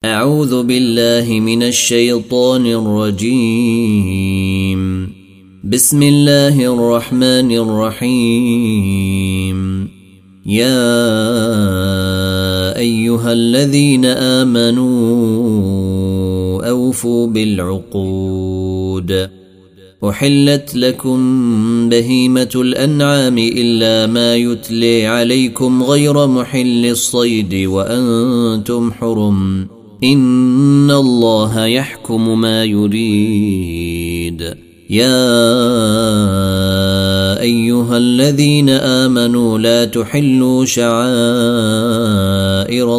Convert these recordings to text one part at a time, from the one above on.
أعوذ بالله من الشيطان الرجيم. بسم الله الرحمن الرحيم. يا أيها الذين آمنوا أوفوا بالعقود. أحلت لكم بهيمة الأنعام إلا ما يتلي عليكم غير محل الصيد وأنتم حرم. إن الله يحكم ما يريد. يا أيها الذين آمنوا لا تحلوا شعائر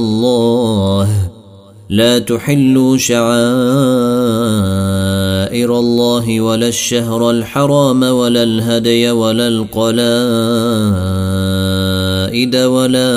الله ولا الشهر الحرام ولا الهدي ولا القلائد ولا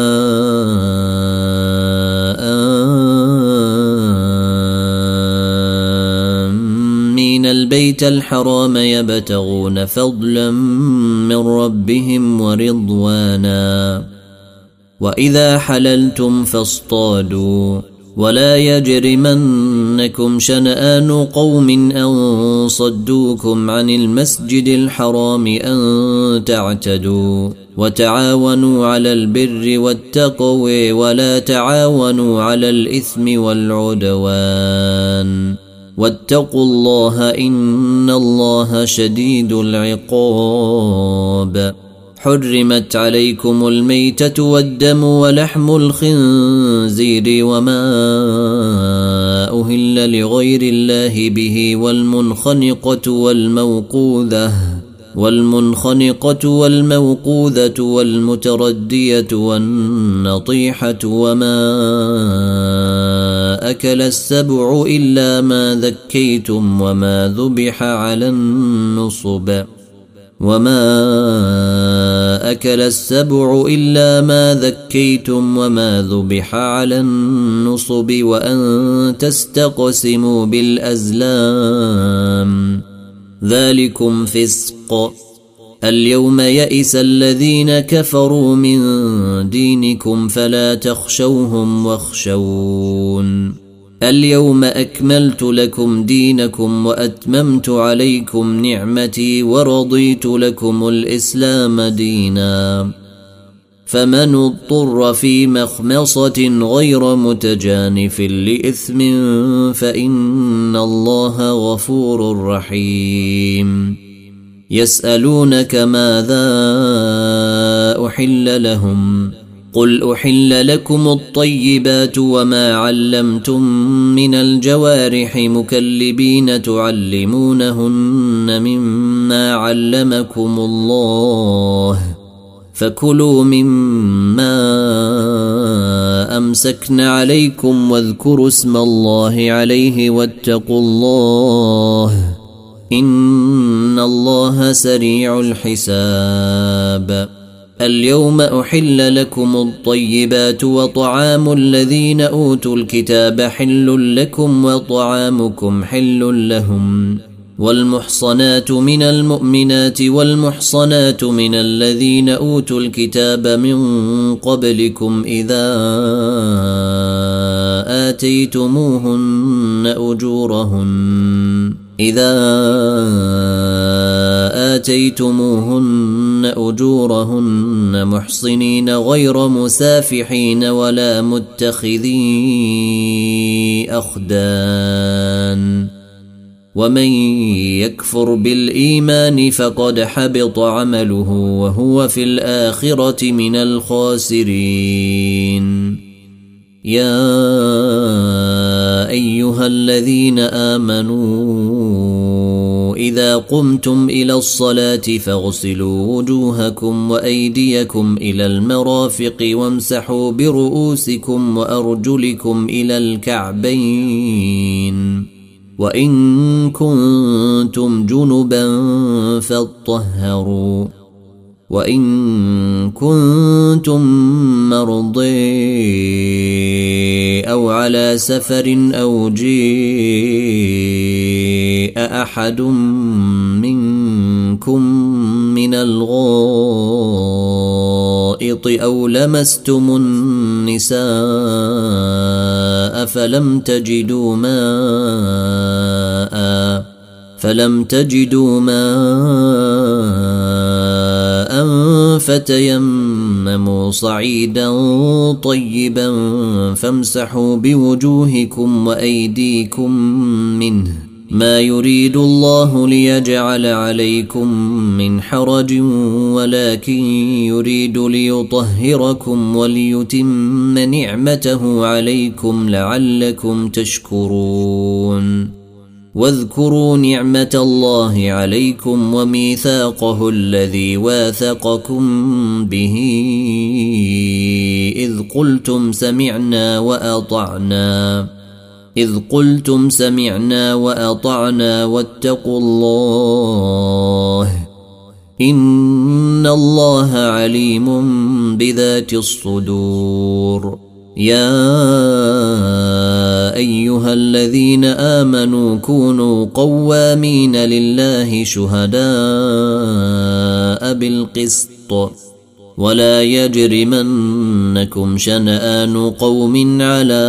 آمين البيت الحرام يبتغون فضلا من ربهم ورضوانا. وإذا حللتم فاصطادوا ولا يجرمنكم شنآن قوم أن صدوكم عن المسجد الحرام أن تعتدوا. وتعاونوا على البر والتقوى ولا تعاونوا على الإثم والعدوان. واتقوا الله إن الله شديد العقاب. حرمت عليكم الميتة والدم ولحم الخنزير وما أهل لغير الله به والمنخنقة والموقوذة والمتردية والنطيحة وما أكل السبع إلا ما ذكيتم وما ذبح على النصب وأن تستقسموا بالأزلام ذلكم فسق. اليوم يئس الذين كفروا من دينكم فلا تخشوهم واخشون. اليوم أكملت لكم دينكم وأتممت عليكم نعمتي ورضيت لكم الإسلام دينا. فمن اضطر في مخمصة غير متجانف لإثم فإن الله غفور رحيم. يسألونك ماذا أحل لهم قل أحل لكم الطيبات وما علمتم من الجوارح مكلبين تعلمونهن مما علمكم الله فكلوا مما أمسكن عليكم واذكروا اسم الله عليه واتقوا الله إن الله سريع الحساب. اليوم أحل لكم الطيبات وطعام الذين أوتوا الكتاب حل لكم وطعامكم حل لهم. والمحصنات من المؤمنات والمحصنات من الذين أوتوا الكتاب من قبلكم إذا آتيتموهن أجورهن محصنين غير مسافحين ولا متخذي أخدان. ومن يكفر بالإيمان فقد حبط عمله وهو في الآخرة من الخاسرين. يا أيها الذين آمنوا إذا قمتم إلى الصلاة فاغسلوا وجوهكم وأيديكم إلى المرافق وامسحوا برؤوسكم وأرجلكم إلى الكعبين. وإن كنتم جنبا فاطهروا. وإن كنتم مرضى أو على سفر أو جاء أحد منكم من الغائط أو لمستم النساء فلم تجدوا ماء فتيمموا صعيدا طيبا فامسحوا بوجوهكم وأيديكم منه ما يريد الله ليجعل عليكم من حرج ولكن يريد ليطهركم وليتم نعمته عليكم لعلكم تشكرون. واذكروا نعمة الله عليكم وميثاقه الذي واثقكم به إذ قلتم سمعنا وأطعنا واتقوا الله إن الله عليم بذات الصدور. يا أيها الذين آمنوا كونوا قوامين لله شهداء بالقسط ولا يجرمنكم شنآن قوم على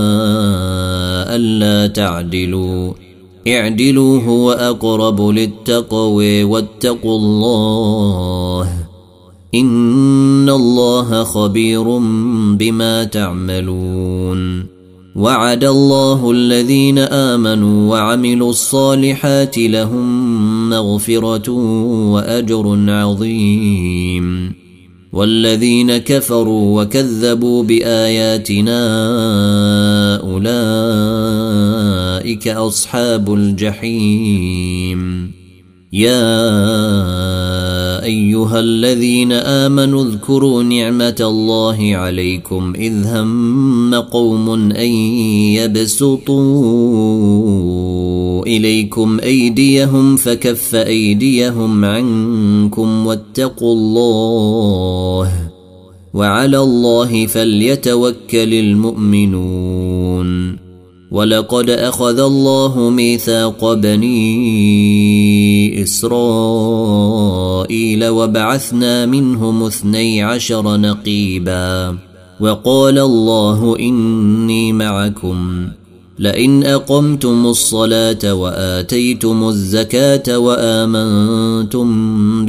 ألا تعدلوا اعدلوا هو أقرب للتقوى واتقوا الله إن الله خبير بما تعملون. وعد الله الذين آمنوا وعملوا الصالحات لهم مغفرة وأجر عظيم والذين كفروا وكذبوا بآياتنا أولئك أصحاب الجحيم. يا أيها الذين آمنوا اذكروا نعمة الله عليكم إذ هم قوم أن يبسطوا إليكم أيديهم فكف أيديهم عنكم واتقوا الله وعلى الله فليتوكل المؤمنون. ولقد أخذ الله ميثاق بني إسرائيل وبعثنا منهم 12 نقيبا وقال الله إني معكم لئن أقمتم الصلاة وآتيتم الزكاة وآمنتم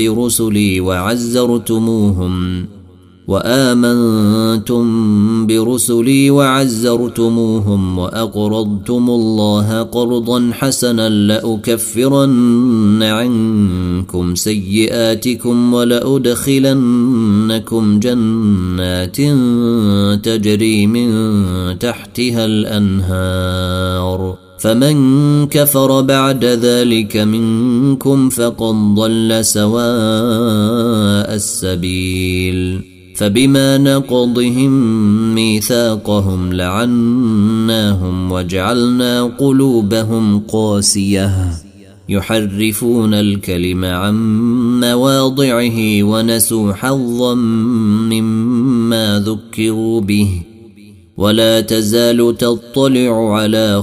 برسلي وعزرتموهم وأقرضتم الله قرضا حسنا لأكفرن عنكم سيئاتكم ولأدخلنكم جنات تجري من تحتها الأنهار فمن كفر بعد ذلك منكم فقد ضل سواء السبيل. فبما نقضهم ميثاقهم لعناهم وجعلنا قلوبهم قاسية يحرفون الكلم عن مواضعه ونسوا حظا مما ذكروا به ولا تزال تطلع على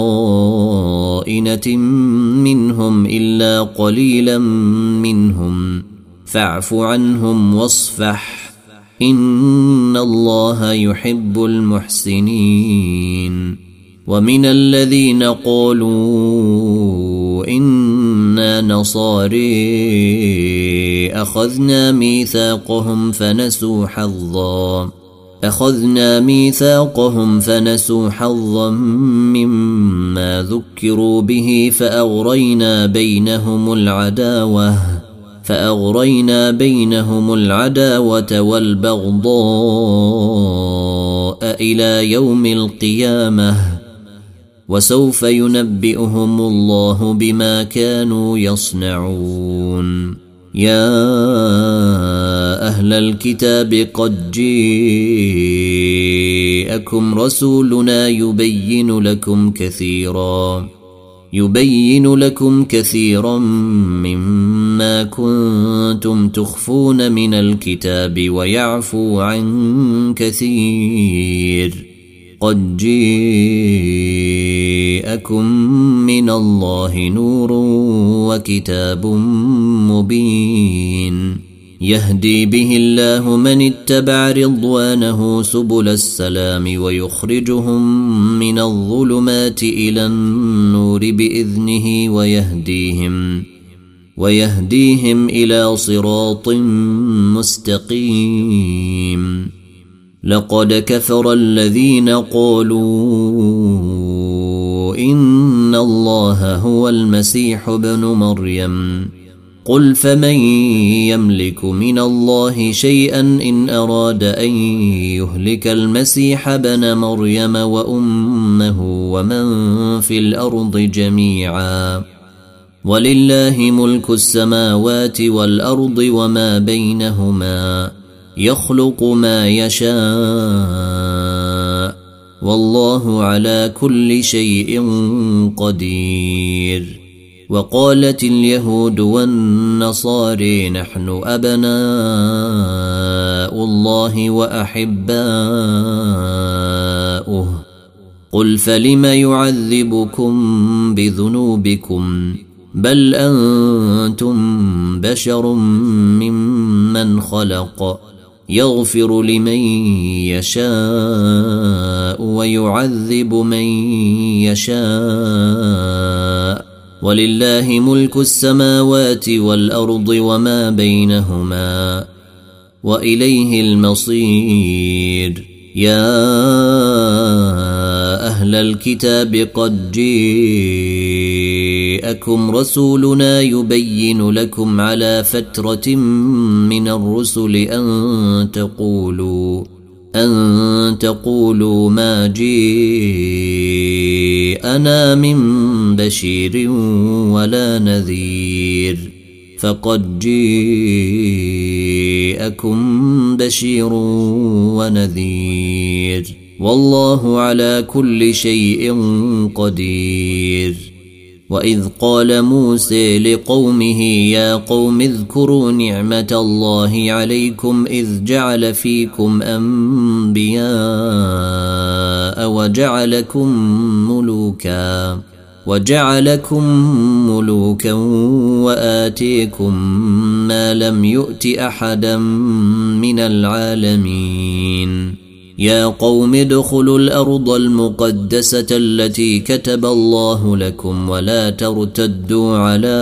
خائنة منهم إلا قليلا منهم فاعف عنهم واصفح إن الله يحب المحسنين. ومن الذين قالوا إنا نصاري أخذنا ميثاقهم فنسوا حظا مما ذكروا به فأغرينا بينهم العداوة والبغضاء إلى يوم القيامة وسوف ينبئهم الله بما كانوا يصنعون. يا أهل الكتاب قد جاءكم رسولنا يبين لكم كثيرا مما كنتم تخفون من الكتاب ويعفو عن كثير قد جاءكم من الله نور وكتاب مبين يهدي به الله من اتبع رضوانه سبل السلام ويخرجهم من الظلمات إلى النور بإذنه ويهديهم إلى صراط مستقيم لقد كفر الذين قالوا إن الله هو المسيح ابن مريم قل فمن يملك من الله شيئا إن أراد أن يهلك المسيح ابن مريم وأمه ومن في الأرض جميعا ولله ملك السماوات والأرض وما بينهما يخلق ما يشاء والله على كل شيء قدير وقالت اليهود والنصارى نحن أبناء الله وأحباؤه قل فلم يعذبكم بذنوبكم بل أنتم بشر ممن خلق يغفر لمن يشاء ويعذب من يشاء ولله ملك السماوات والأرض وما بينهما وإليه المصير يا أهل الكتاب قد جاءكم رسولنا يبين لكم على فترة من الرسل أن تقولوا ما جاءنا من بشير ولا نذير فقد جاءكم بشير ونذير والله على كل شيء قدير وإذ قال موسى لقومه يا قوم اذكروا نعمة الله عليكم إذ جعل فيكم أنبياء وجعلكم ملوكا وآتيكم ما لم يؤت أحدا من العالمين يا قوم ادخلوا الأرض المقدسة التي كتب الله لكم ولا ترتدوا على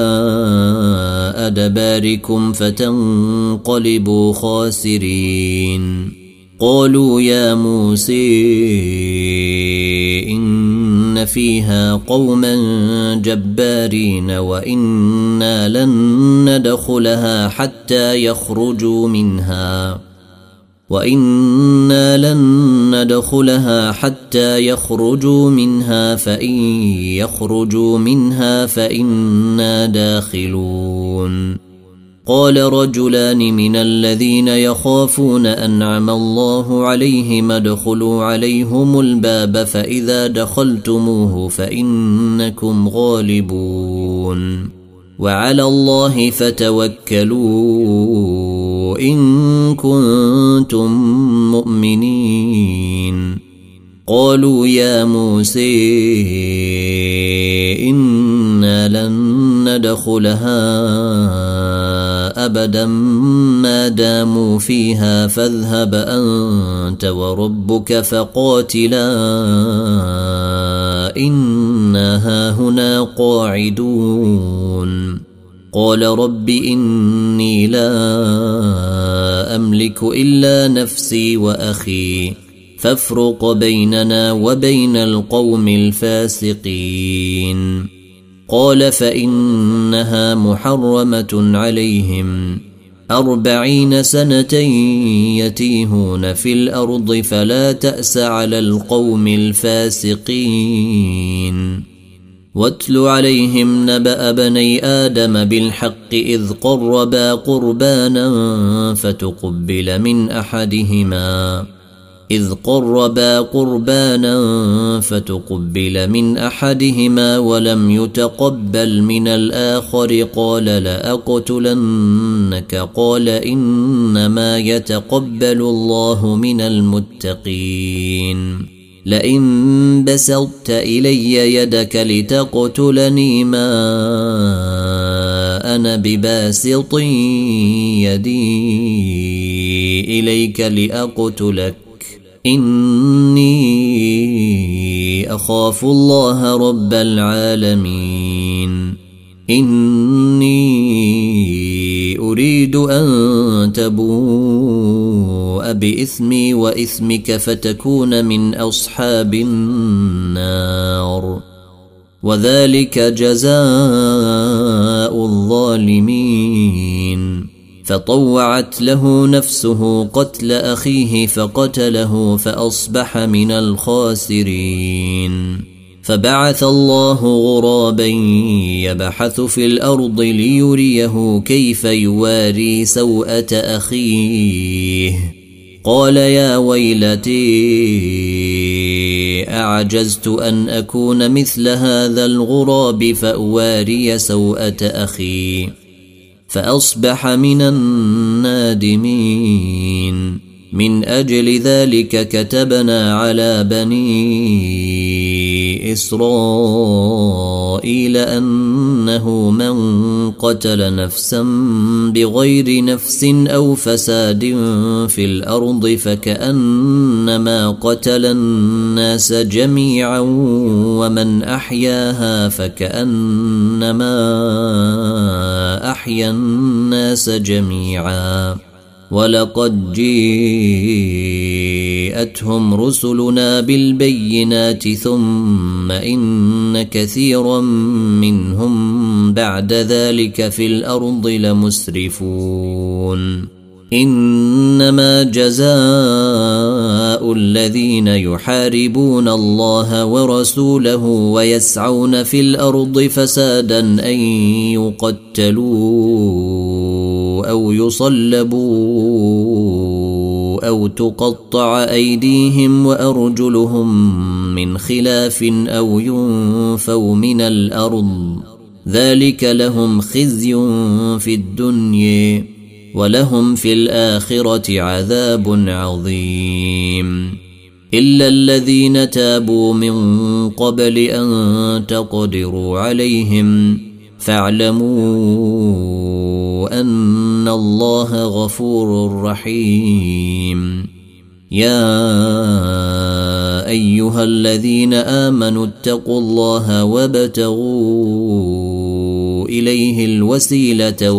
أدباركم فتنقلبوا خاسرين قالوا يا موسى إن فيها قوما جبارين وإنا لن ندخلها حتى يخرجوا منها فإن يخرجوا منها فإنا داخلون قال رجلان من الذين يخافون أنعم الله عليهم ادخلوا عليهم الباب فإذا دخلتموه فإنكم غالبون وعلى الله فتوكلوا إن كنتم مؤمنين قالوا يا موسى إنا لن ندخلها أبدا ما داموا فيها فاذهب أنت وربك فقاتلا إنا هاهنا قاعدون قال رب إني لا أملك إلا نفسي وأخي فافرق بيننا وبين القوم الفاسقين قال فإنها محرمة عليهم 40 سنة يتيهون في الأرض فلا تأس على القوم الفاسقين واتل عليهم نبأ بني آدم بالحق إذ قربا قربانا فتقبل من أحدهما ولم يتقبل من الآخر قال لأقتلنك قال إنما يتقبل الله من المتقين لئن بسطت إلي يدك لتقتلني ما أنا بباسط يدي إليك لأقتلك إني أخاف الله رب العالمين إني أريد أن تبوء بإثمي وإثمك فتكون من أصحاب النار وذلك جزاء الظالمين فطوعت له نفسه قتل أخيه فقتله فأصبح من الخاسرين فبعث الله غرابا يبحث في الأرض ليريه كيف يواري سوءة أخيه قال يا ويلتي أعجزت أن أكون مثل هذا الغراب فأواري سوءة أخي فأصبح من النادمين من أجل ذلك كتبنا على بني إسرائيل أنه من قتل نفسا بغير نفس أو فساد في الأرض فكأنما قتل الناس جميعا ومن أحياها فكأنما أحيا الناس جميعا ولقد جاءتهم رسلنا بالبينات ثم إن كثيرا منهم بعد ذلك في الأرض لمسرفون إنما جزاء الذين يحاربون الله ورسوله ويسعون في الأرض فسادا أن يقتلوا أو يصلبوا أو تقطع أيديهم وأرجلهم من خلاف أو ينفوا من الأرض ذلك لهم خزي في الدنيا ولهم في الآخرة عذاب عظيم إلا الذين تابوا من قبل أن تقدروا عليهم فاعلموا أن الله غفور رحيم يا أيها الذين آمنوا اتقوا الله وابتغوا إليه الوسيلة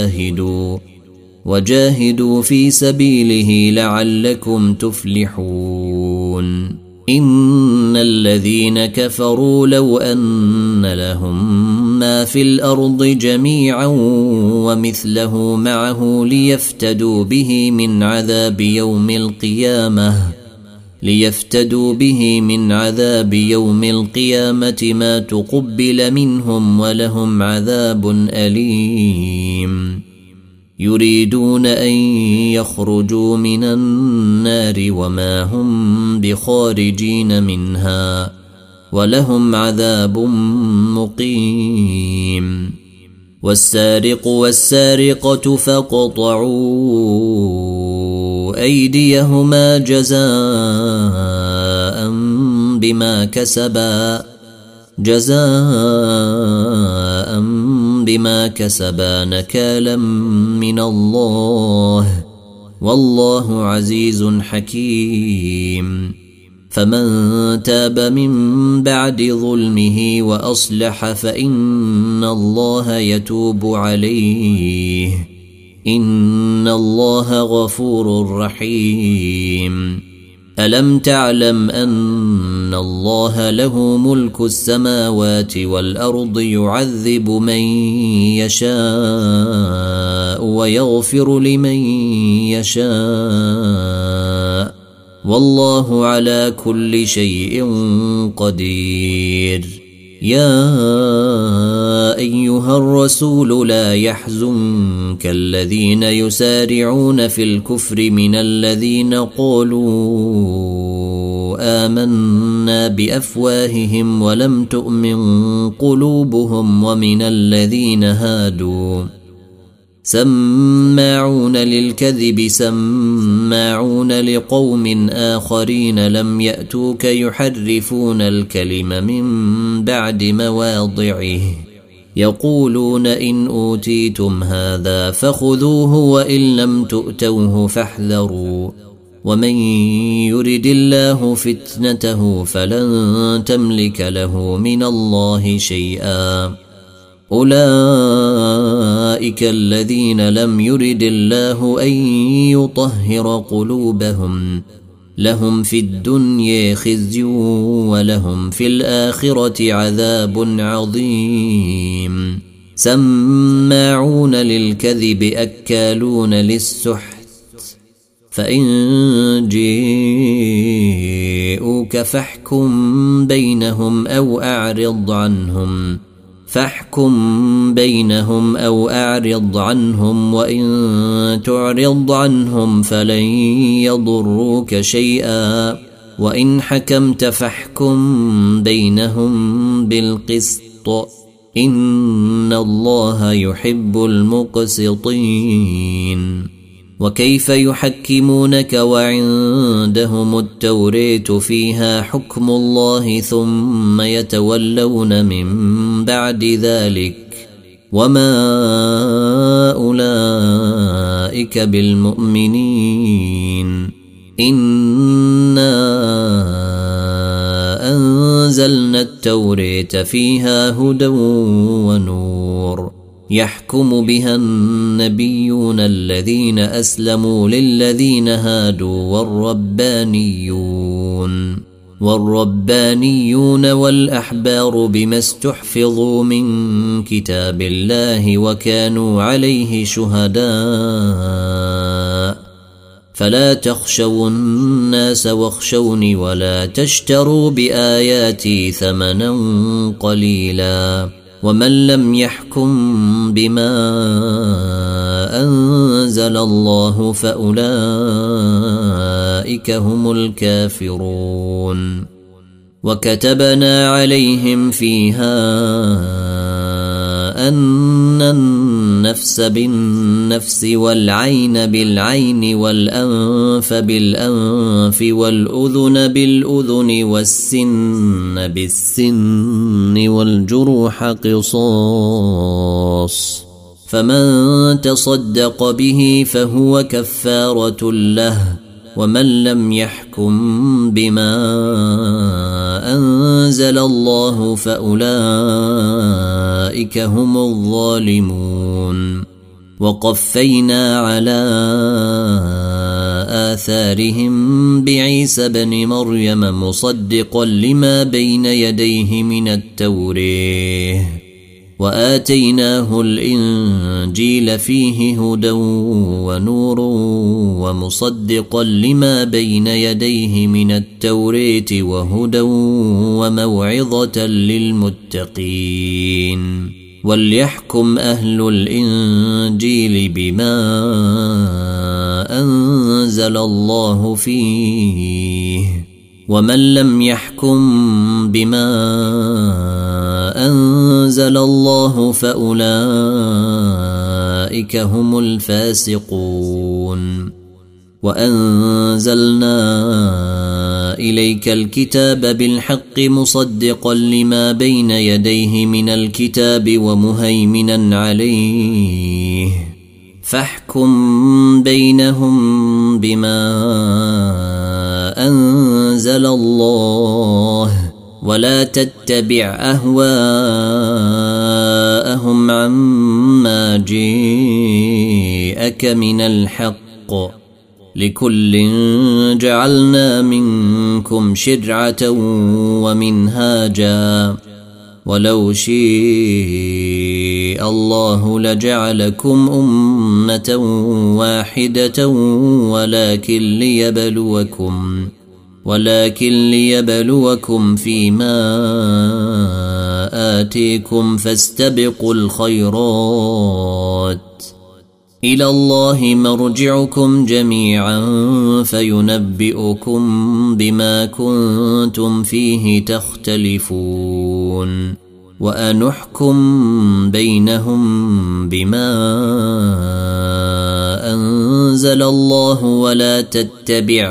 وجاهدوا في سبيله لعلكم تفلحون إن الذين كفروا لو أن لهم ما في الأرض جميعا ومثله معه ليفتدوا به من عذاب يوم القيامة ما تقبل منهم ولهم عذاب أليم يريدون أن يخرجوا من النار وما هم بخارجين منها ولهم عذاب مقيم والسارق والسارقة فاقطعوا أيديهما جزاء بما كسبا نكالا من الله والله عزيز حكيم فمن تاب من بعد ظلمه وأصلح فإن الله يتوب عليه إن الله غفور رحيم ألم تعلم أن الله له ملك السماوات والأرض يعذب من يشاء ويغفر لمن يشاء والله على كل شيء قدير يا أيها الرسول لا يحزنك الذين يسارعون في الكفر من الذين قالوا آمنا بأفواههم ولم تؤمن قلوبهم ومن الذين هادوا سماعون للكذب سماعون لقوم آخرين لم يأتوك يحرفون الكلم من بعد مواضعه يقولون إن أوتيتم هذا فخذوه وإن لم تؤتوه فاحذروا ومن يرد الله فتنته فلن تملك له من الله شيئا أولئك الذين لم يرد الله أن يطهر قلوبهم لهم في الدنيا خزي ولهم في الآخرة عذاب عظيم سماعون للكذب أكالون للسحت فإن جاءوك فاحكم بينهم أو أعرض عنهم وإن تعرض عنهم فلن يضروك شيئا وإن حكمت فاحكم بينهم بالقسط إن الله يحب المقسطين وكيف يحكمونك وعندهم التوراة فيها حكم الله ثم يتولون من بعد ذلك وما أولئك بالمؤمنين إنا أنزلنا التوراة فيها هدى ونور يحكم بها النبيون الذين أسلموا للذين هادوا والربانيون والأحبار بما استحفظوا من كتاب الله وكانوا عليه شهداء فلا تخشوا الناس واخشوني ولا تشتروا بآياتي ثمنا قليلا ومن لم يحكم بما أنزل الله فأولئك هم الكافرون وكتبنا عليهم فيها أن النفس بالنفس والعين بالعين والأنف بالأنف والأذن بالأذن والسن بالسن والجروح قصاص فمن تصدق به فهو كفارة له ومن لم يحكم بما أنزل الله فأولئك هم الظالمون وقفينا على آثارهم بعيسى بن مريم مصدقا لما بين يديه من التوراة وآتيناه الإنجيل فيه هدى ونور ومصدقا لما بين يديه من التوراة وهدى وموعظة للمتقين وليحكم أهل الإنجيل بما أنزل الله فيه ومن لم يحكم بما أنزل الله فأولئك هم الفاسقون وأنزلنا إليك الكتاب بالحق مصدقا لما بين يديه من الكتاب ومهيمنا عليه فاحكم بينهم بما أنزل الله ولا تتبع أهواءهم عما جاءك من الحق لكل جعلنا منكم شرعة ومنهاجا ولو شاء الله لجعلكم أمة واحدة ولكن ليبلوكم فيما آتيكم فاستبقوا الخيرات إلى الله مرجعكم جميعا فينبئكم بما كنتم فيه تختلفون وأن احكم بينهم بما أنزل الله ولا تتبع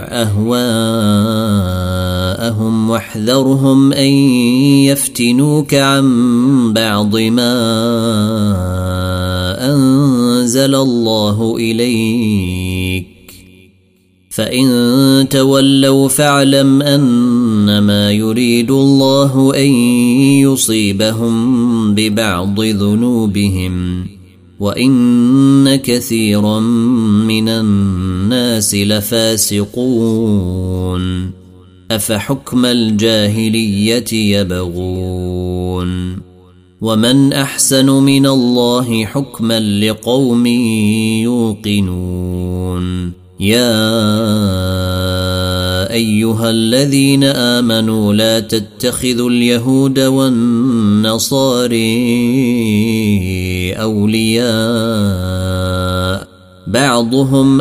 أهواءهم واحذرهم أن يفتنوك عن بعض ما أنزل الله إليك فإن تولوا فاعلم أنما يريد الله أن يصيبهم ببعض ذنوبهم وإن كثيرا من الناس لفاسقون أفحكم الجاهلية يبغون ومن أحسن من الله حكما لقوم يوقنون يا أيها الذين آمنوا لا تتخذوا اليهود والنصاري أولياء بعضهم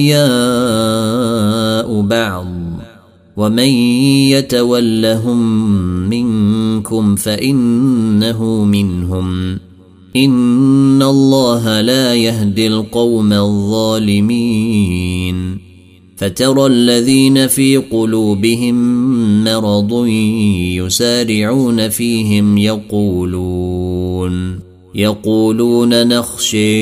أولياء بعض ومن يتولهم منكم فإنه منهم إن الله لا يهدي القوم الظالمين فترى الذين في قلوبهم مرض يسارعون فيهم يقولون نخشى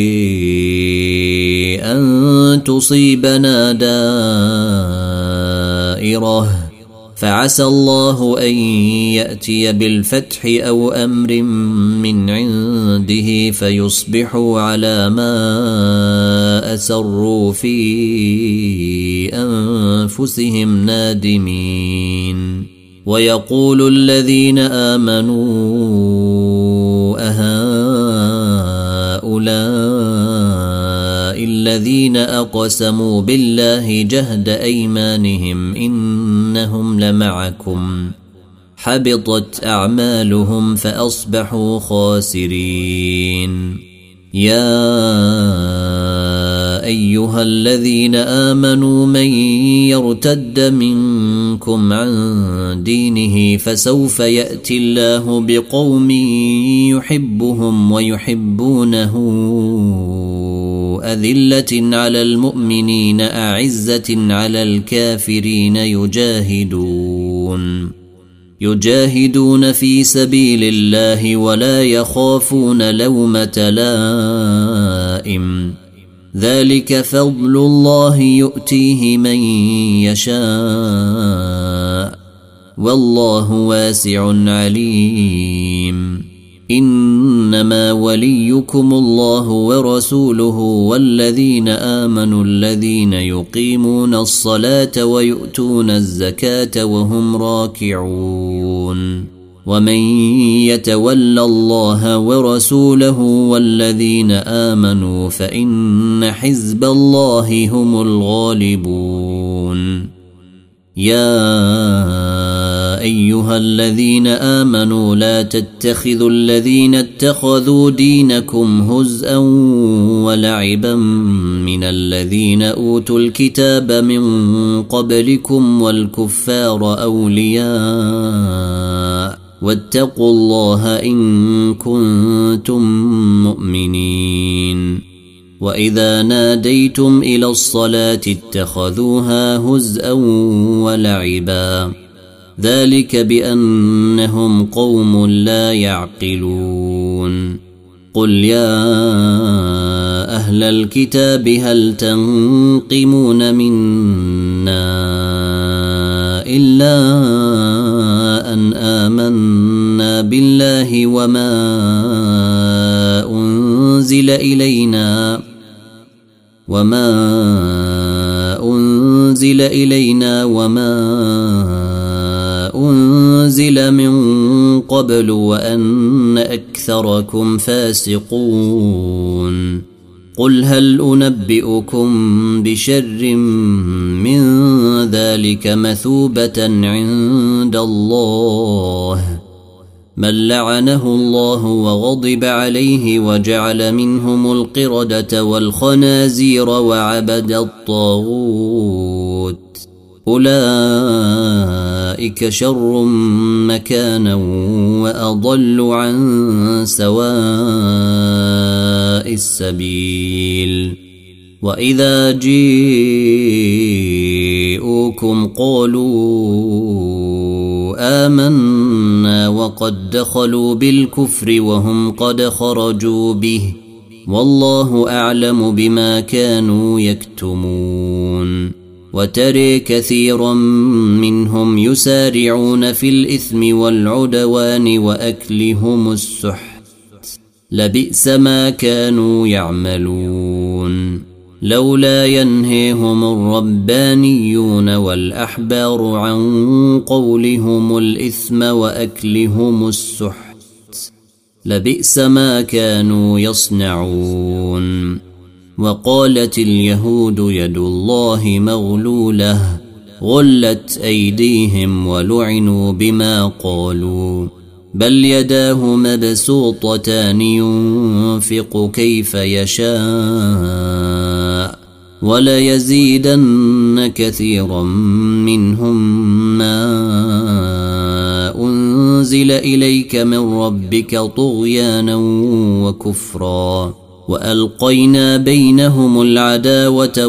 أن تصيبنا دائرة فعسى الله أن يأتي بالفتح أو أمر من عنده فيصبحوا على ما أسروا في أنفسهم نادمين ويقول الذين آمنوا أهؤلاء الذين أقسموا بالله جهد أيمانهم إنهم لمعكم حبطت أعمالهم فأصبحوا خاسرين يا أيها الذين آمنوا من يرتد منكم عن دينه فسوف يأتي الله بقوم يحبهم ويحبونه أذلة على المؤمنين أعزة على الكافرين يجاهدون في سبيل الله ولا يخافون لومة لائم ذلك فضل الله يؤتيه من يشاء والله واسع عليم إنما وليكم الله ورسوله والذين آمنوا الذين يقيمون الصلاة ويؤتون الزكاة وهم راكعون ومن يتول الله ورسوله والذين آمنوا فإن حزب الله هم الغالبون يا أيها الذين آمنوا لا تتخذوا الذين اتخذوا دينكم هزءا ولعبا من الذين أوتوا الكتاب من قبلكم والكفار أولياء واتقوا الله إن كنتم مؤمنين وإذا ناديتم إلى الصلاة اتخذوها هزءا ولعبا ذلك بأنهم قوم لا يعقلون قل يا أهل الكتاب هل تنقمون منا إلا أن آمنا بالله وما أنزل إلينا وما أنزل من قبل وأن أكثركم فاسقون قل هل أنبئكم بشر من ذلك مثوبة عند الله من لعنه الله وغضب عليه وجعل منهم القردة أولئك شر مكانا وأضل عن سواء السبيل وإذا جيءوكم قالوا آمنا وقد دخلوا بالكفر وهم قد خرجوا به والله أعلم بما كانوا يكتمون وترى كثيرا منهم يسارعون في الإثم والعدوان وأكلهم السحت لبئس ما كانوا يعملون لولا ينهيهم الربانيون والأحبار عن قولهم الإثم وأكلهم السحت لبئس ما كانوا يصنعون وقالت اليهود يد الله مغلولة غلت أيديهم ولعنوا بما قالوا بل يداه مبسوطتان ينفق كيف يشاء وليزيدن كثيرا منهم ما أنزل إليك من ربك طغيانا وكفرا وألقينا بينهم العداوة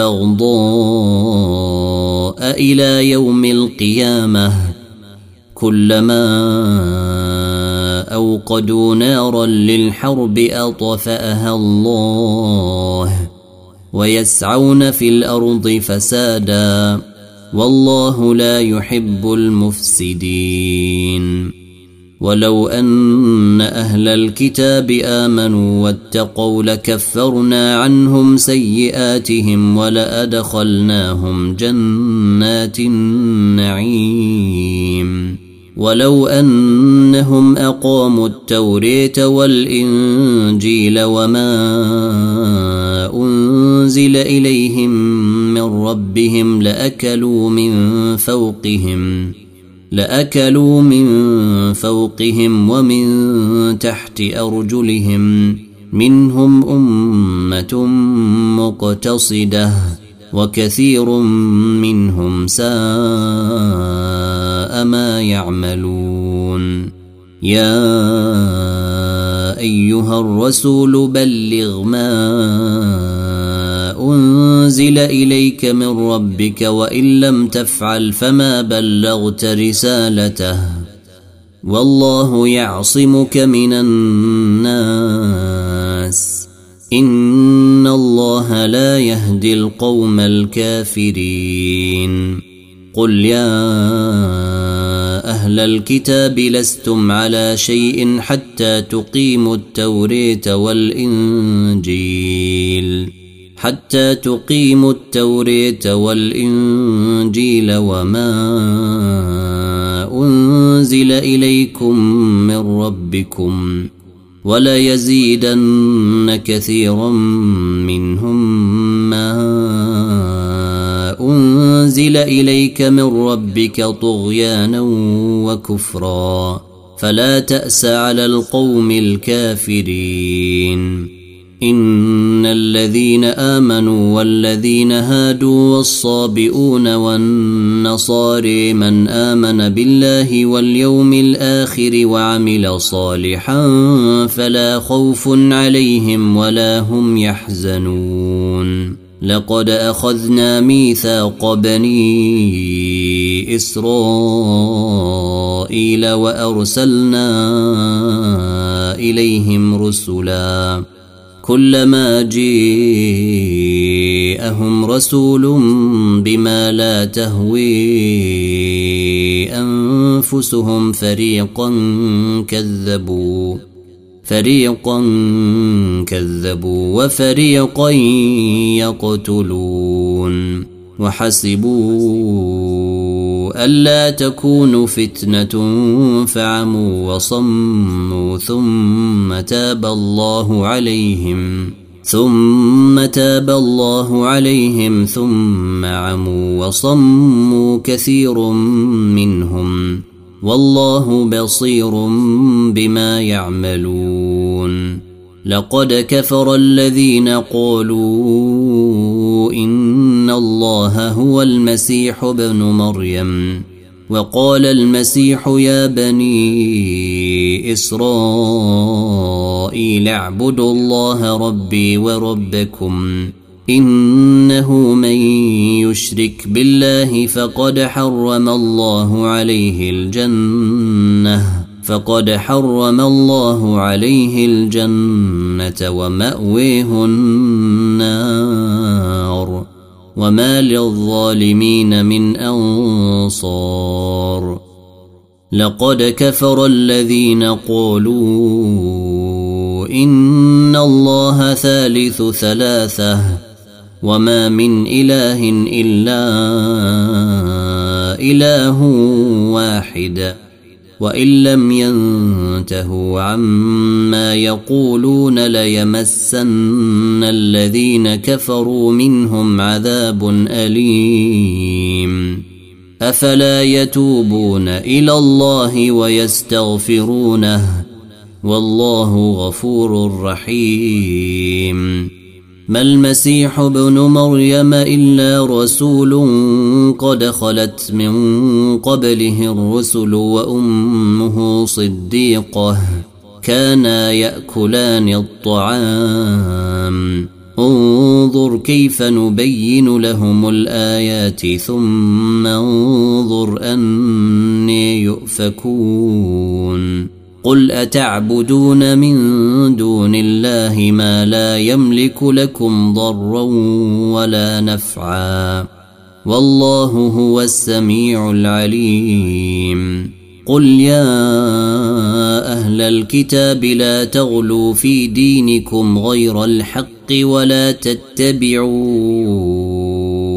والبغضاء إلى يوم القيامة كلما أوقدوا نارا للحرب أطفأها الله ويسعون في الأرض فسادا والله لا يحب المفسدين ولو أن أهل الكتاب آمنوا واتقوا لكفرنا عنهم سيئاتهم ولأدخلناهم جنات النعيم ولو أنهم أقاموا التوراة والإنجيل وما أنزل إليهم من ربهم لأكلوا من فوقهم ومن تحت أرجلهم منهم أمة مقتصدة وكثير منهم ساء ما يعملون يا أيها الرسول بلغ ما أنزل إليك من ربك وإن لم تفعل فما بلغت رسالته والله يعصمك من الناس إن الله لا يهدي القوم الكافرين قل يا أهل الكتاب لستم على شيء حتى تقيموا التوراة والإنجيل وما أنزل إليكم من ربكم وليزيدن كثيرا منهم ما أنزل إليك من ربك طغيانا وكفرا فلا تأس على القوم الكافرين إن الذين آمنوا والذين هادوا والصابئون والنصارى من آمن بالله واليوم الآخر وعمل صالحا فلا خوف عليهم ولا هم يحزنون لقد أخذنا ميثاق بني إسرائيل وأرسلنا إليهم رسلا كلما جاءهم رسول بما لا تهوي أنفسهم فريقا كذبوا وفريقا يقتلون وحسبوا ألا تكون فتنة فعموا وصموا ثم تاب الله عليهم ثم عموا وصموا كثير منهم والله بصير بما يعملون لقد كفر الذين قالوا إن الله هو المسيح ابن مريم وقال المسيح يا بني إسرائيل اعبدوا الله ربي وربكم إنه من يشرك بالله فقد حرم الله عليه الجنة ومأويه النار وما للظالمين من أنصار لقد كفر الذين قالوا إن الله ثالث ثلاثة وما من إله إلا إله واحد وإن لم ينتهوا عما يقولون ليمسن الذين كفروا منهم عذاب أليم أفلا يتوبون إلى الله ويستغفرونه والله غفور رحيم ما المسيح ابن مريم إلا رسول قد خلت من قبله الرسل وأمه صديقة كانا يأكلان الطعام انظر كيف نبين لهم الآيات ثم انظر أني يؤفكون قل أتعبدون من دون الله ما لا يملك لكم ضرا ولا نفعا والله هو السميع العليم قل يا أهل الكتاب لا تغلوا في دينكم غير الحق ولا تتبعوا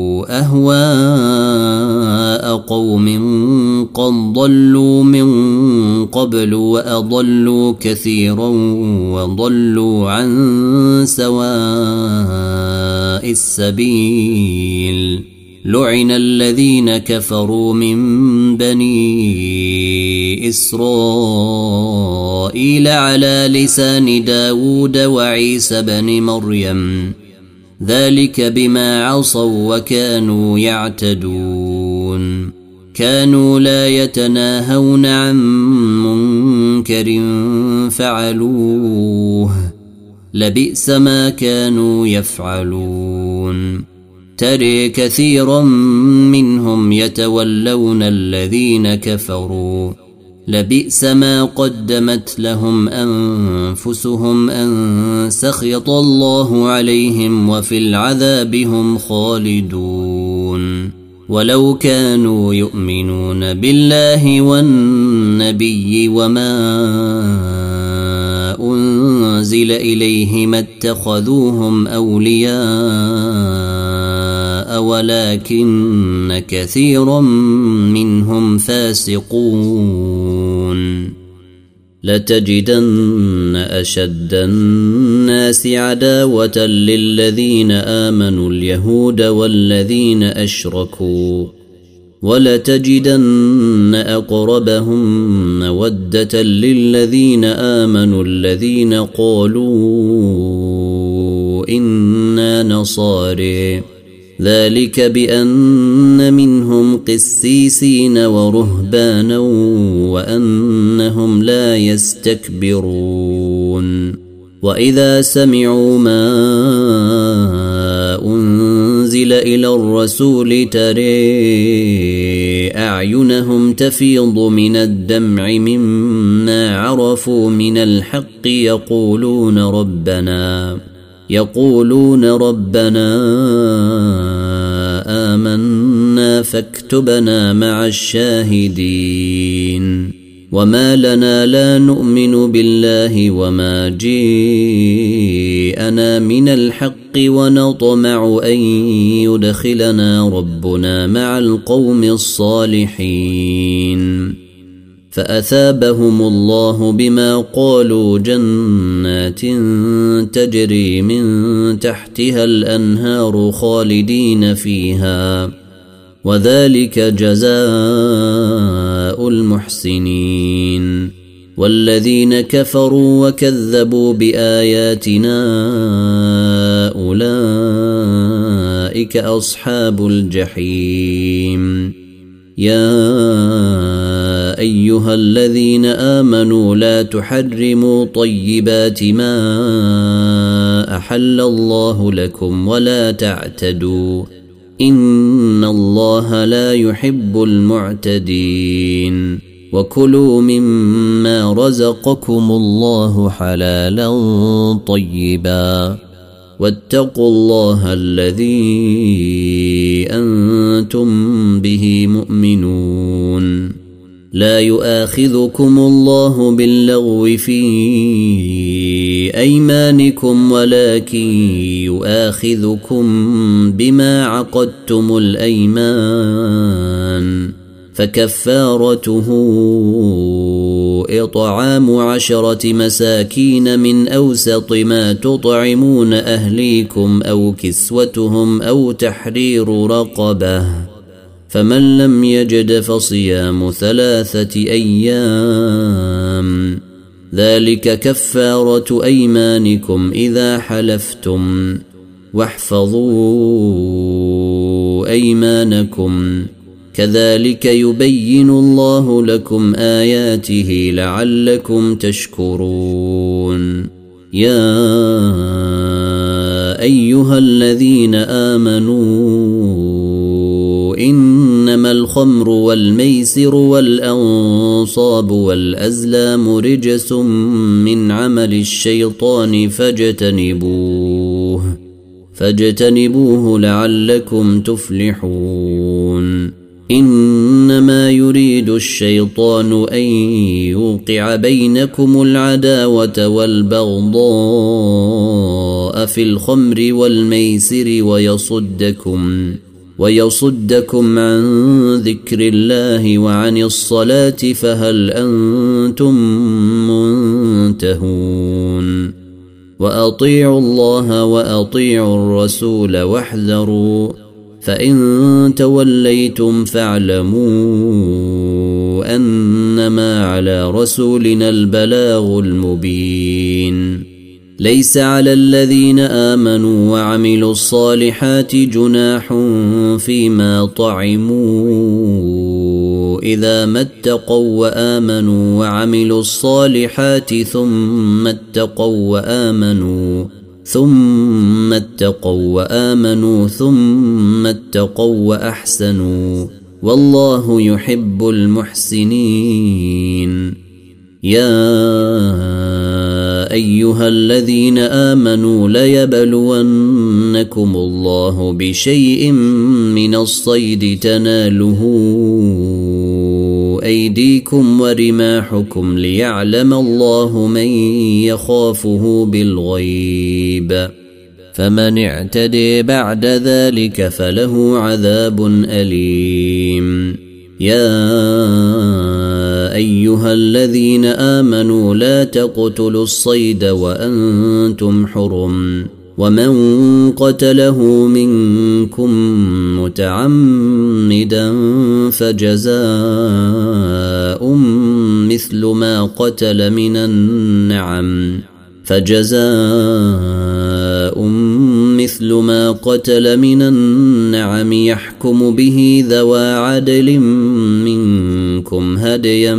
أهواء قوم قد ضلوا من قبل وأضلوا كثيرا وضلوا عن سواء السبيل لعن الذين كفروا من بني إسرائيل على لسان داود وعيسى بن مريم ذلك بما عصوا وكانوا يعتدون كانوا لا يتناهون عن منكر فعلوه لبئس ما كانوا يفعلون ترى كثيرا منهم يتولون الذين كفروا لبئس ما قدمت لهم أنفسهم أن سخط الله عليهم وفي العذاب هم خالدون ولو كانوا يؤمنون بالله والنبي وما أنزل إليه ما اتخذوهم أولياء ولكن كثيرا منهم فاسقون لتجدن أشد الناس عداوة للذين آمنوا اليهود والذين أشركوا ولتجدن أقربهم مودة للذين آمنوا الذين قالوا إنا نصارى ذلك بأن منهم قسيسين ورهبانا وأنهم لا يستكبرون وإذا سمعوا ما أنزل إلى الرسول ترى أعينهم تفيض من الدمع مما عرفوا من الحق يقولون ربنا آمنا فاكتبنا مع الشاهدين وما لنا لا نؤمن بالله وما جاءنا من الحق ونطمع أن يدخلنا ربنا مع القوم الصالحين فأثابهم الله بما قالوا جنات تجري من تحتها الأنهار خالدين فيها وذلك جزاء المحسنين والذين كفروا وكذبوا بآياتنا أولئك أصحاب الجحيم يا أيها الذين آمنوا لا تحرموا طيبات ما أحل الله لكم ولا تعتدوا إن الله لا يحب المعتدين وكلوا مما رزقكم الله حلالا طيبا واتقوا الله الذي أنتم به مؤمنون لا يؤاخذكم الله باللغو في أيمانكم ولكن يؤاخذكم بما عقدتم الأيمان فكفارته إطعام 10 مساكين من أوسط ما تطعمون أهليكم أو كسوتهم أو تحرير رقبة فمن لم يجد فصيام 3 أيام ذلك كفارة أيمانكم إذا حلفتم واحفظوا أيمانكم كذلك يبين الله لكم آياته لعلكم تشكرون يا أيها الذين آمنوا إنما الخمر والميسر والأنصاب والأزلام رجس من عمل الشيطان فاجتنبوه لعلكم تفلحون إنما يريد الشيطان أن يوقع بينكم العداوة والبغضاء في الخمر والميسر ويصدكم عن ذكر الله وعن الصلاة فهل أنتم منتهون وأطيعوا الله وأطيعوا الرسول واحذروا فإن توليتم فاعلموا أنما على رسولنا البلاغ المبين ليس على الذين آمنوا وعملوا الصالحات جناح فيما طعموا إذا ما اتقوا وآمنوا وعملوا الصالحات ثم اتقوا وآمنوا ثم اتقوا وأحسنوا والله يحب المحسنين يا أيها الذين آمنوا ليبلونكم الله بشيء من الصيد تناله أيديكم ورماحكم ليعلم الله من يخافه بالغيب فمن اعتدي بعد ذلك فله عذاب أليم يا أيها الذين آمنوا لا تقتلوا الصيد وأنتم حرم ومن قتله منكم متعمدا فجزاء مثل ما قتل من النعم يحكم به ذوى عدل منكم هديا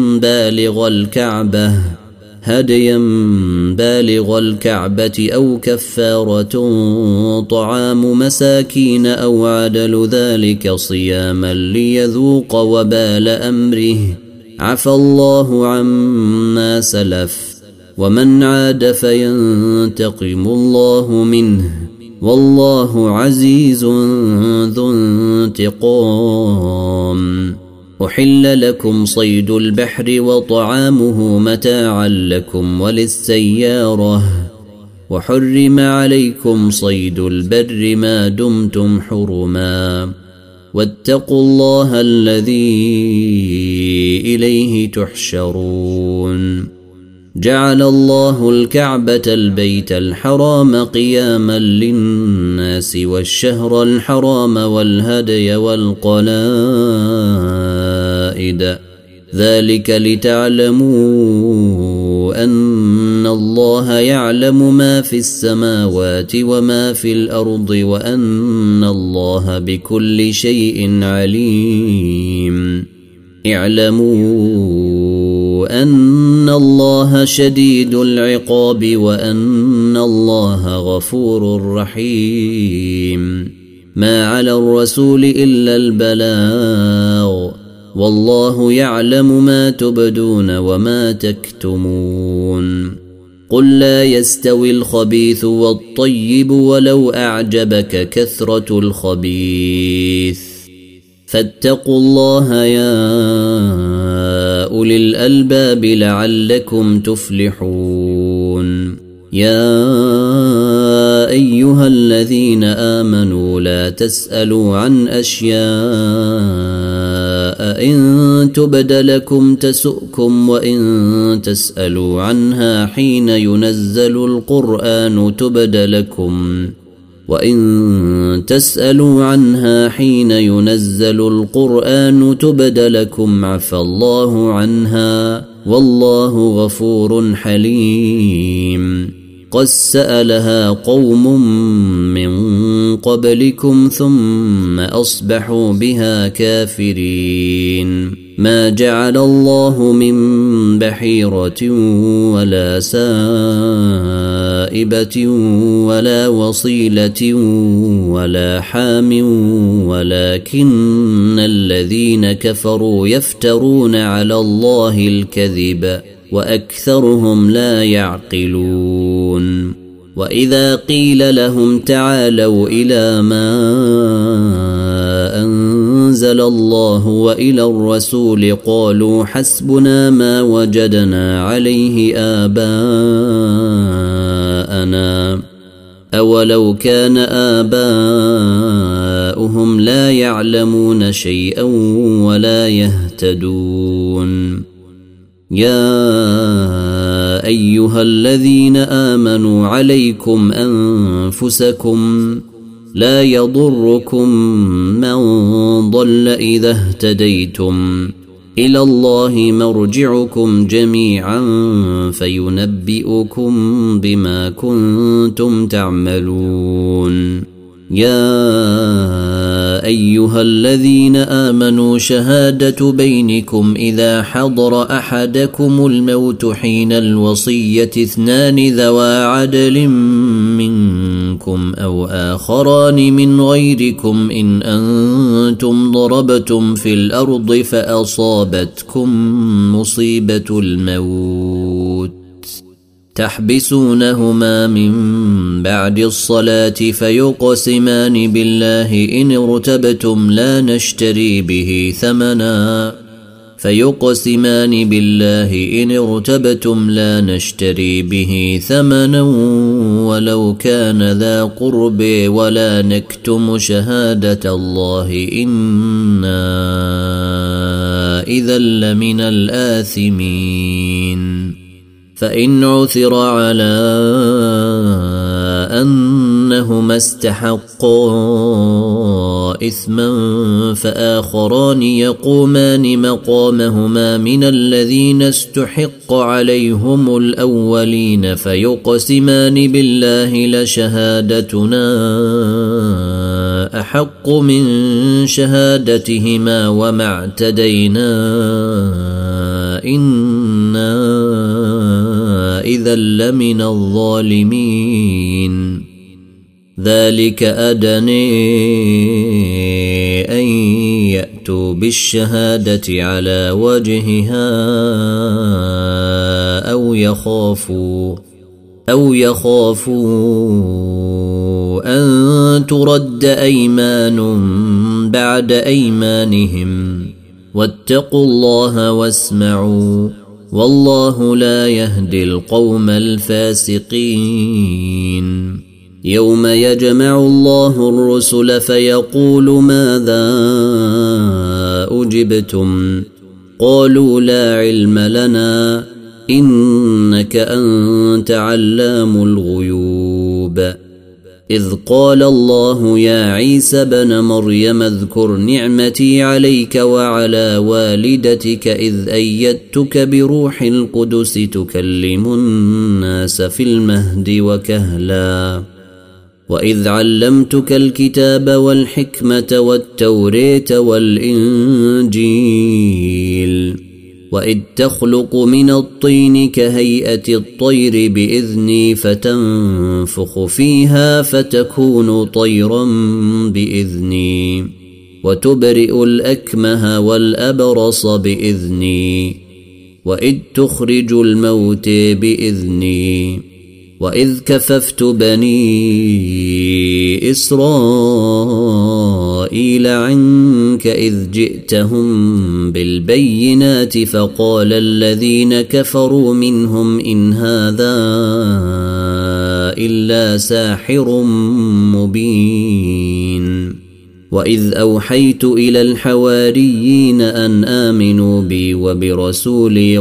بالغ الكعبة أو كفارة طعام مساكين أو عدل ذلك صياما ليذوق وبال أمره عفى الله عما سلف ومن عاد فينتقم الله منه والله عزيز ذو انتقام أحل لكم صيد البحر وطعامه متاعا لكم وللسيارة وحرم عليكم صيد البر ما دمتم حرما واتقوا الله الذي إليه تحشرون جعل الله الكعبة البيت الحرام قياما للناس والشهر الحرام والهدي والقلائد ذلك لتعلموا أن الله يعلم ما في السماوات وما في الأرض وأن الله بكل شيء عليم اعلموا أن الله شديد العقاب وأن الله غفور رحيم. ما على الرسول إلا البلاغ والله يعلم ما تبدون وما تكتمون. قل لا يستوي الخبيث والطيب ولو أعجبك كثرة الخبيث فاتقوا الله يا أولي الألباب لعلكم تفلحون. يا أيها الذين آمنوا لا تسألوا عن أشياء إن تبد لكم تسؤكم وإن تسألوا عنها حين ينزل القرآن تبد لكم عفى الله عنها والله غفور حليم. قد سألها قوم من قبلكم ثم أصبحوا بها كافرين. ما جعل الله من بحيرة ولا سائبة ولا وصيلة ولا حام ولكن الذين كفروا يفترون على الله الكذب وأكثرهم لا يعقلون. وإذا قيل لهم تعالوا إلى ما أنزل الله وإلى الرسول قالوا حسبنا ما وجدنا عليه آباءنا أولو كان آباؤهم لا يعلمون شيئا ولا يهتدون. يا أيها الذين آمنوا عليكم أنفسكم لا يضركم من ضل إذا اهتديتم إلى الله مرجعكم جميعا فينبئكم بما كنتم تعملون. يا أيها الذين آمنوا شهادة بينكم إذا حضر أحدكم الموت حين الوصية 2 ذوى عدل منكم أو آخران من غيركم إن أنتم ضربتم في الأرض فأصابتكم مصيبة الموت تحبسونهما من بعد الصلاة فيقسمان بالله إن ارتبتم لا نشتري به ثمنا ولو كان ذا قرب ولا نكتم شهادة الله إنا إذا لمن الآثمين. فإن عثر على أنهما استحقا إثما فآخران يقومان مقامهما من الذين استحق عليهم الأولين فيقسمان بالله لشهادتنا أحق من شهادتهما وما اعتدينا إنا إذا لمن الظالمين. ذلك أدنى أن يأتوا بالشهادة على وجهها أو يخافوا أن ترد أيمان بعد أيمانهم واتقوا الله واسمعوا والله لا يهدي القوم الفاسقين. يوم يجمع الله الرسل فيقول ماذا أجبتم قالوا لا علم لنا إنك أنت علام الغيوب. إذ قال الله يا عيسى بن مريم اذكر نعمتي عليك وعلى والدتك إذ أيدتك بروح القدس تكلم الناس في المهد وكهلا وإذ علمتك الكتاب والحكمة والتورية والإنجيل وإذ تخلق من الطين كهيئة الطير بإذني فتنفخ فيها فتكون طيرا بإذني وتبرئ الأكمه والأبرص بإذني وإذ تخرج الموت بإذني وإذ كففت بني إسرائيل عنك إذ جئتهم بالبينات فقال الذين كفروا منهم إن هذا إلا ساحر مبين وإذ أوحيت إلى الحواريين أن آمنوا بي وبرسولي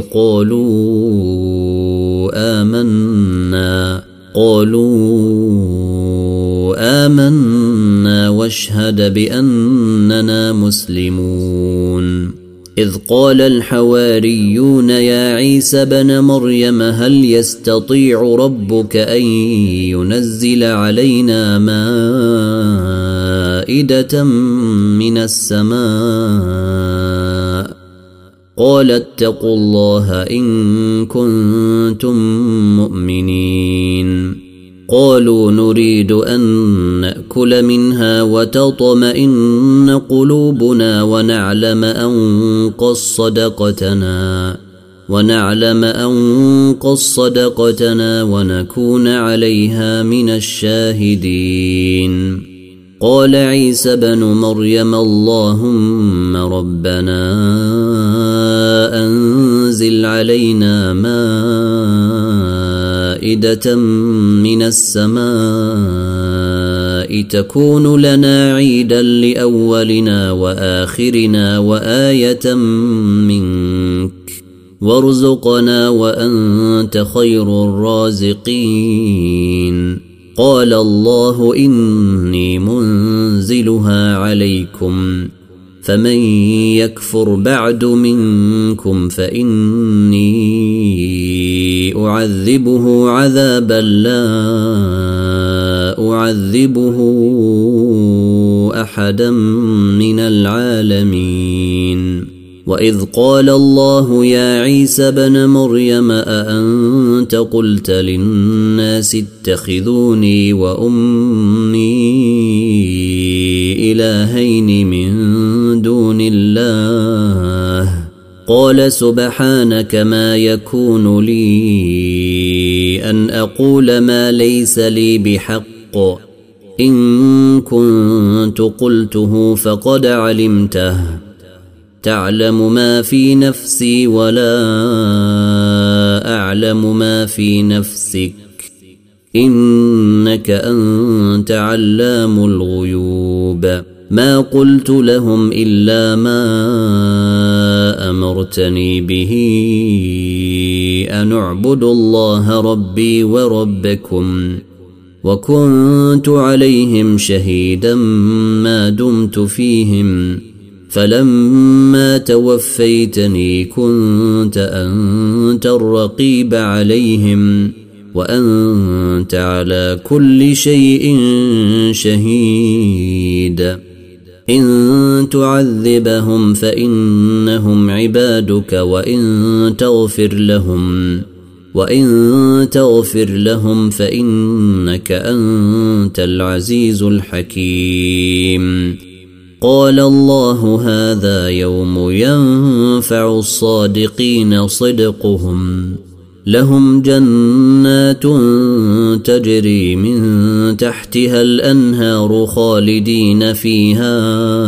قالوا آمنا واشهد بأننا مسلمون إذ قال الحواريون يا عيسى بن مريم هل يستطيع ربك أن ينزل علينا مائدة من السماء قال اتقوا الله إن كنتم مؤمنين قالوا نريد أن نأكل منها وتطمئن قلوبنا ونعلم أن قد صدقتنا ونكون عليها من الشاهدين قال عيسى بن مريم اللهم ربنا أنزل علينا مائدة من السماء تكون لنا عيدا لأولنا وآخرنا وآية منك وارزقنا وأنت خير الرازقين قال الله إني منزلها عليكم فمن يكفر بعد منكم فإني أعذبه عذابا لا أعذبه أحدا من العالمين وإذ قال الله يا عيسى بن مريم أأنت قلت للناس اتخذوني وأمي إلهين من دون الله قال سبحانك ما يكون لي أن أقول ما ليس لي بحق إن كنت قلته فقد علمته تعلم ما في نفسي ولا أعلم ما في نفسك إنك أنت علام الغيوب ما قلت لهم إلا ما أمرتني به أن اعبدوا الله ربي وربكم وكنت عليهم شهيدا ما دمت فيهم فلما توفيتني كنت أنت الرقيب عليهم وأنت على كل شيء شهيد إن تعذبهم فإنهم عبادك وإن تغفر لهم فإنك أنت العزيز الحكيم قال الله هذا يوم ينفع الصادقين صدقهم لهم جنات تجري من تحتها الأنهار خالدين فيها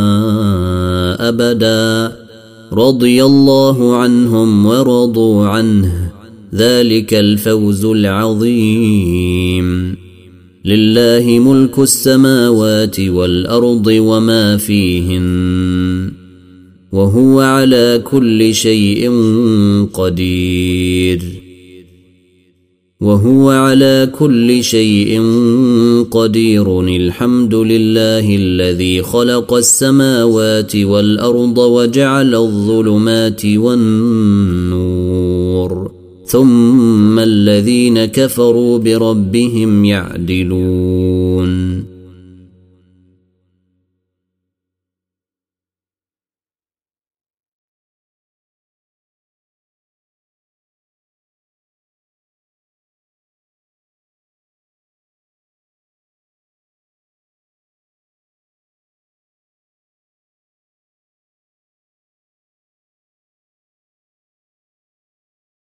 أبدا رضي الله عنهم ورضوا عنه ذلك الفوز العظيم لله ملك السماوات والأرض وما فيهن وهو على كل شيء قدير الحمد لله الذي خلق السماوات والأرض وجعل الظلمات والنور ثم الذين كفروا بربهم يعدلون